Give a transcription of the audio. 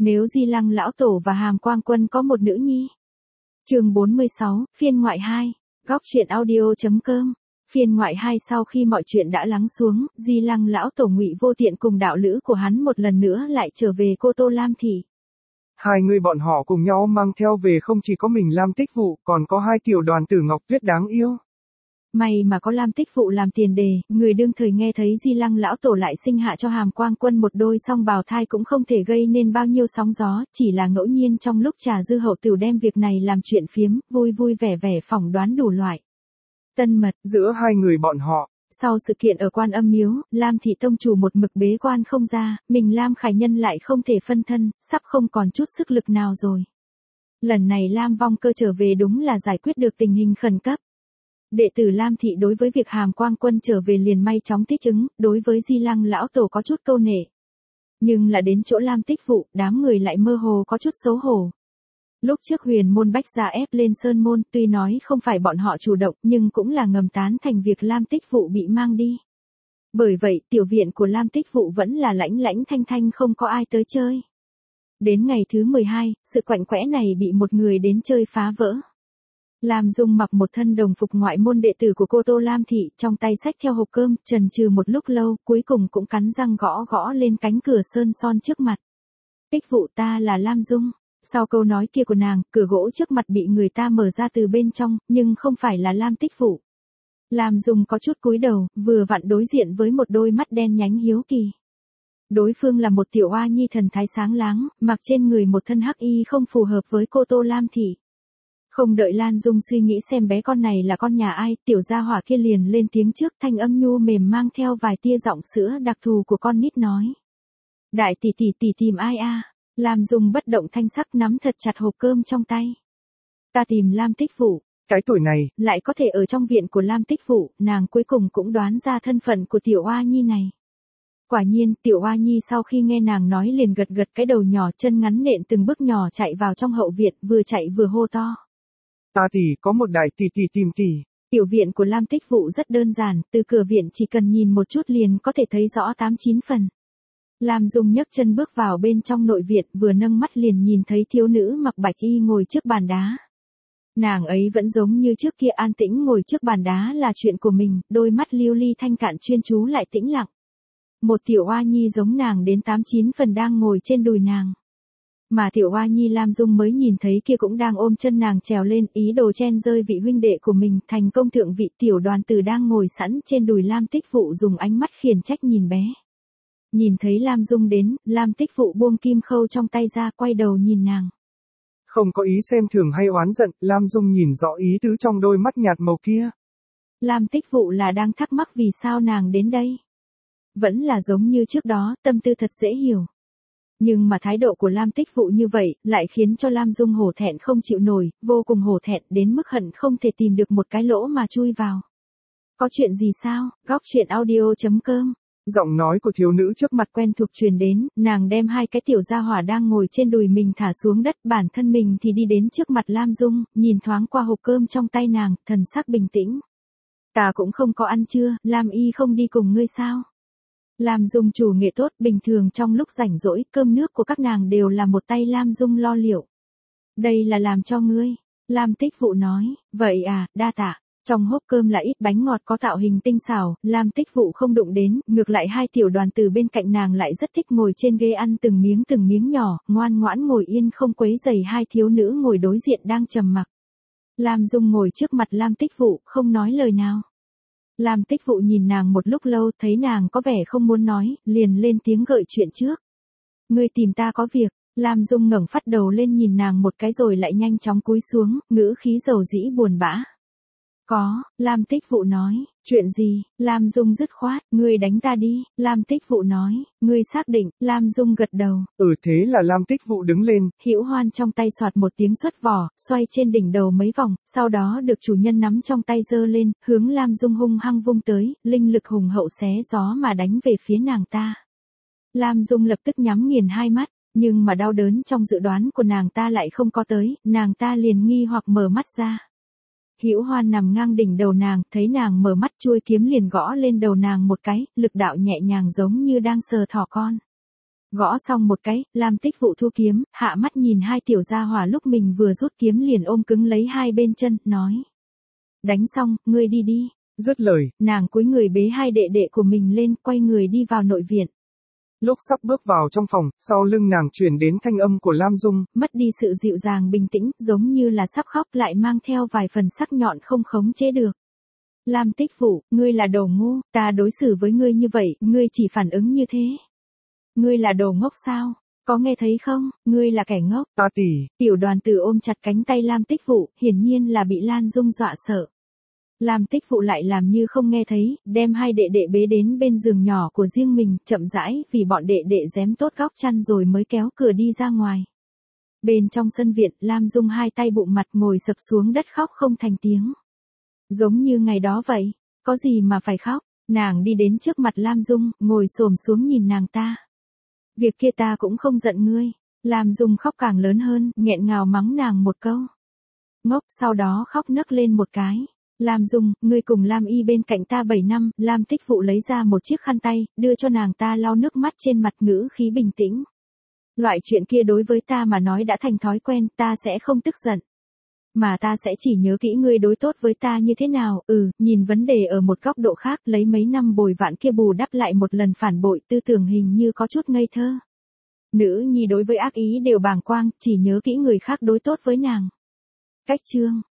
Nếu Di Lăng lão tổ và Hàm Quang Quân có một nữ nhi. Chương 46, phiên ngoại 2. Góc truyện audio.com. Phiên ngoại 2. Sau khi mọi chuyện đã lắng xuống, Di Lăng lão tổ Ngụy Vô Tiện cùng đạo lữ của hắn một lần nữa lại trở về Cô Tô Lam Thị. Hai người bọn họ cùng nhau mang theo về không chỉ có mình Lam Tích Vụ, còn có hai tiểu đoàn tử Ngọc Tuyết đáng yêu. May mà có Lam Tích Vụ làm tiền đề, người đương thời nghe thấy Di Lăng lão tổ lại sinh hạ cho Hàm Quang Quân một đôi song bào thai cũng không thể gây nên bao nhiêu sóng gió, chỉ là ngẫu nhiên trong lúc trà dư hậu tửu đem việc này làm chuyện phiếm, vui vui vẻ vẻ phỏng đoán đủ loại. Tân mật giữa hai người bọn họ. Sau sự kiện ở Quan Âm Miếu, Lam Thị tông chủ một mực bế quan không ra, mình Lam Khải Nhân lại không thể phân thân, sắp không còn chút sức lực nào rồi. Lần này Lam Vong Cơ trở về đúng là giải quyết được tình hình khẩn cấp. Đệ tử Lam Thị đối với việc Hàm Quang Quân trở về liền may chóng thích ứng, đối với Di Lăng lão tổ có chút câu nể. Nhưng là đến chỗ Lam Tích Vụ, đám người lại mơ hồ có chút xấu hổ. Lúc trước Huyền Môn Bách gia ép lên Sơn Môn, tuy nói không phải bọn họ chủ động nhưng cũng là ngầm tán thành việc Lam Tích Vụ bị mang đi. Bởi vậy tiểu viện của Lam Tích Vụ vẫn là lãnh lãnh thanh thanh không có ai tới chơi. Đến ngày thứ 12, sự quạnh quẽ này bị một người đến chơi phá vỡ. Lam Dung mặc một thân đồng phục ngoại môn đệ tử của Cô Tô Lam Thị, trong tay xách theo hộp cơm, chần chừ một lúc lâu, cuối cùng cũng cắn răng gõ gõ lên cánh cửa sơn son trước mặt. Tích Vụ, ta là Lam Dung. Sau câu nói kia của nàng, cửa gỗ trước mặt bị người ta mở ra từ bên trong, nhưng không phải là Lam Tích Vụ. Lam Dung có chút cúi đầu, vừa vặn đối diện với một đôi mắt đen nhánh hiếu kỳ. Đối phương là một tiểu oa nhi thần thái sáng láng, mặc trên người một thân hắc y không phù hợp với Cô Tô Lam Thị. Không đợi Lan Dung suy nghĩ xem bé con này là con nhà ai, tiểu gia hỏa kia liền lên tiếng trước, thanh âm nhu mềm mang theo vài tia giọng sữa đặc thù của con nít nói. Đại tỷ tỷ tìm ai a? Lam Dung bất động thanh sắc nắm thật chặt hộp cơm trong tay. Ta tìm Lam Tích Vụ. Cái tuổi này, lại có thể ở trong viện của Lam Tích Vụ, nàng cuối cùng cũng đoán ra thân phận của tiểu oa nhi này. Quả nhiên, tiểu oa nhi sau khi nghe nàng nói liền gật gật cái đầu nhỏ, chân ngắn nện từng bước nhỏ chạy vào trong hậu viện, vừa chạy vừa hô to. Ta tỷ có một đại tỷ tìm tỷ. Tiểu viện của Lam Tích Vụ rất đơn giản, từ cửa viện chỉ cần nhìn một chút liền có thể thấy rõ 8-9 phần. Lam Dung nhấc chân bước vào bên trong nội viện, vừa nâng mắt liền nhìn thấy thiếu nữ mặc bạch y ngồi trước bàn đá. Nàng ấy vẫn giống như trước kia an tĩnh ngồi trước bàn đá là chuyện của mình, đôi mắt lưu ly thanh cạn chuyên chú lại tĩnh lặng. Một tiểu oa nhi giống nàng đến 8-9 phần đang ngồi trên đùi nàng. Mà tiểu oa nhi Lam Dung mới nhìn thấy kia cũng đang ôm chân nàng trèo lên, ý đồ chen rơi vị huynh đệ của mình, thành công thượng vị. Tiểu đoàn tử đang ngồi sẵn trên đùi Lam Tích Vụ dùng ánh mắt khiển trách nhìn bé. Nhìn thấy Lam Dung đến, Lam Tích Vụ buông kim khâu trong tay ra, quay đầu nhìn nàng. Không có ý xem thường hay oán giận, Lam Dung nhìn rõ ý tứ trong đôi mắt nhạt màu kia. Lam Tích Vụ là đang thắc mắc vì sao nàng đến đây. Vẫn là giống như trước đó, tâm tư thật dễ hiểu. Nhưng mà thái độ của Lam Tích Vụ như vậy, lại khiến cho Lam Dung hổ thẹn không chịu nổi, vô cùng hổ thẹn đến mức hận không thể tìm được một cái lỗ mà chui vào. Có chuyện gì sao? Góc truyện audio.com. Giọng nói của thiếu nữ trước mặt quen thuộc truyền đến, nàng đem hai cái tiểu gia hỏa đang ngồi trên đùi mình thả xuống đất, bản thân mình thì đi đến trước mặt Lam Dung, nhìn thoáng qua hộp cơm trong tay nàng, thần sắc bình tĩnh. Ta cũng không có ăn trưa, Lam Y không đi cùng ngươi sao? Lam Dung chủ nghệ tốt, bình thường trong lúc rảnh rỗi, cơm nước của các nàng đều là một tay Lam Dung lo liệu. Đây là làm cho ngươi. Lam Tích Vụ nói, vậy à, đa tạ. Trong hộp cơm là ít bánh ngọt có tạo hình tinh xảo, Lam Tích Vụ không đụng đến, ngược lại hai tiểu đoàn từ bên cạnh nàng lại rất thích ngồi trên ghế ăn từng miếng nhỏ, ngoan ngoãn ngồi yên không quấy rầy hai thiếu nữ ngồi đối diện đang trầm mặc. Lam Dung ngồi trước mặt Lam Tích Vụ, không nói lời nào. Lam Tích Vụ nhìn nàng một lúc lâu, thấy nàng có vẻ không muốn nói, liền lên tiếng gợi chuyện trước. Ngươi tìm ta có việc. Lam Dung ngẩng phát đầu lên nhìn nàng một cái rồi lại nhanh chóng cúi xuống, ngữ khí dầu dĩ buồn bã. Có, Lam Tích Vụ nói, chuyện gì? Lam Dung dứt khoát, ngươi đánh ta đi. Lam Tích Vụ nói, ngươi xác định. Lam Dung gật đầu. Thế là Lam Tích Vụ đứng lên. Hữu Hoan trong tay xoạt một tiếng xuất vỏ, xoay trên đỉnh đầu mấy vòng, sau đó được chủ nhân nắm trong tay giơ lên, hướng Lam Dung hung hăng vung tới, linh lực hùng hậu xé gió mà đánh về phía nàng ta. Lam Dung lập tức nhắm nghiền hai mắt, nhưng mà đau đớn trong dự đoán của nàng ta lại không có tới, nàng ta liền nghi hoặc mở mắt ra. Hữu Hoan nằm ngang đỉnh đầu nàng, thấy nàng mở mắt chuôi kiếm liền gõ lên đầu nàng một cái, lực đạo nhẹ nhàng giống như đang sờ thỏ con. Gõ xong một cái, Lam Tích Vụ thu kiếm, hạ mắt nhìn hai tiểu gia hỏa lúc mình vừa rút kiếm liền ôm cứng lấy hai bên chân, nói. Đánh xong, ngươi đi đi. Dứt lời, nàng cúi người bế hai đệ đệ của mình lên, quay người đi vào nội viện. Lúc sắp bước vào trong phòng, sau lưng nàng truyền đến thanh âm của Lam Dung. Mất đi sự dịu dàng bình tĩnh, giống như là sắp khóc lại mang theo vài phần sắc nhọn không khống chế được. Lam Tích Vụ, ngươi là đồ ngu, ta đối xử với ngươi như vậy, ngươi chỉ phản ứng như thế. Ngươi là đồ ngốc sao? Có nghe thấy không? Ngươi là kẻ ngốc. Ta tỷ. Tiểu đoàn tử ôm chặt cánh tay Lam Tích Vụ, hiển nhiên là bị Lan Dung dọa sợ. Lam Tích Vụ lại làm như không nghe thấy, đem hai đệ đệ bế đến bên giường nhỏ của riêng mình, chậm rãi vì bọn đệ đệ dém tốt góc chăn rồi mới kéo cửa đi ra ngoài. Bên trong sân viện, Lam Dung hai tay bụng mặt ngồi sập xuống đất khóc không thành tiếng. Giống như ngày đó vậy, có gì mà phải khóc, nàng đi đến trước mặt Lam Dung, ngồi xổm xuống nhìn nàng ta. Việc kia ta cũng không giận ngươi. Lam Dung khóc càng lớn hơn, nghẹn ngào mắng nàng một câu. Ngốc, sau đó khóc nấc lên một cái. Lam Dung, ngươi cùng Lam Y bên cạnh ta 7 năm, Lam Tích Vụ lấy ra một chiếc khăn tay, đưa cho nàng ta lau nước mắt trên mặt, ngữ khí bình tĩnh. Loại chuyện kia đối với ta mà nói đã thành thói quen, ta sẽ không tức giận. Mà ta sẽ chỉ nhớ kỹ ngươi đối tốt với ta như thế nào, nhìn vấn đề ở một góc độ khác, lấy mấy năm bồi vạn kia bù đắp lại một lần phản bội, tư tưởng hình như có chút ngây thơ. Nữ nhi đối với ác ý đều bàng quang, chỉ nhớ kỹ người khác đối tốt với nàng. Cách chương